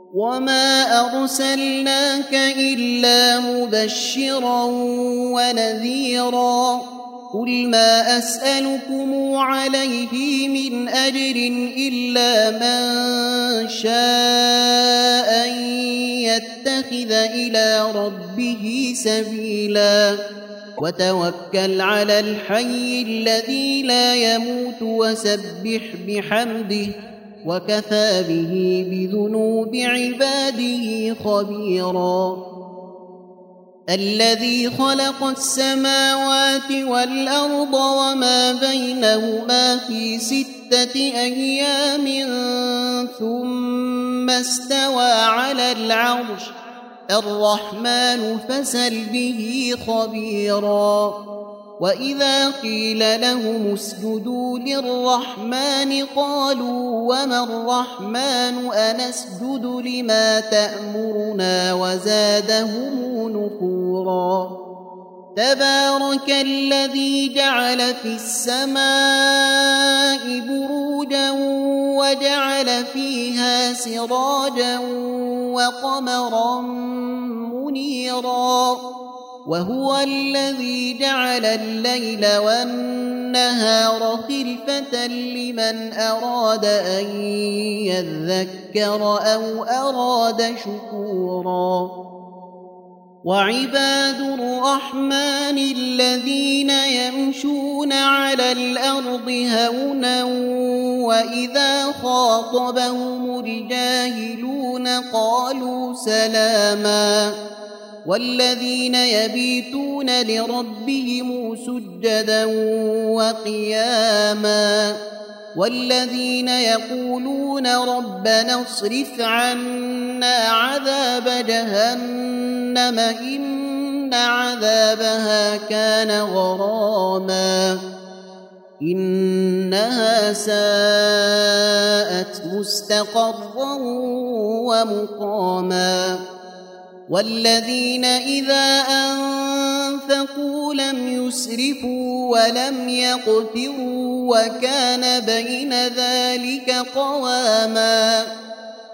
وما أرسلناك إلا مبشرا ونذيرا قل ما أسألكم عليه من أجر إلا من شاء أن يتخذ إلى ربه سبيلا وتوكل على الحي الذي لا يموت وسبح بحمده وكفى به بذنوب عباده خبيرا الذي خلق السماوات والأرض وما بينهما في 6 أيام ثم استوى على العرش الرحمن فاسأل به خبيرا وإذا قيل لهم اسجدوا للرحمن قالوا وما الرحمن أنسجد لما تأمرنا وزادهم نفورا تبارك الذي جعل في السماء بروجا وجعل فيها سراجا وقمرا منيرا وهو الذي جعل الليل والنهار خلفة لمن أراد أن يذكر أو أراد شكورا وعباد الرحمن الذين يمشون على الأرض هونا وإذا خاطبهم الجاهلون قالوا سلاما والذين يبيتون لربهم سجدا وقياما والذين يقولون ربنا اصرف عنا عذاب جهنم إن عذابها كان غراما إنها ساءت مستقرا ومقاما والذين إذا أنفقوا لم يسرفوا ولم يقتروا وكان بين ذلك قواما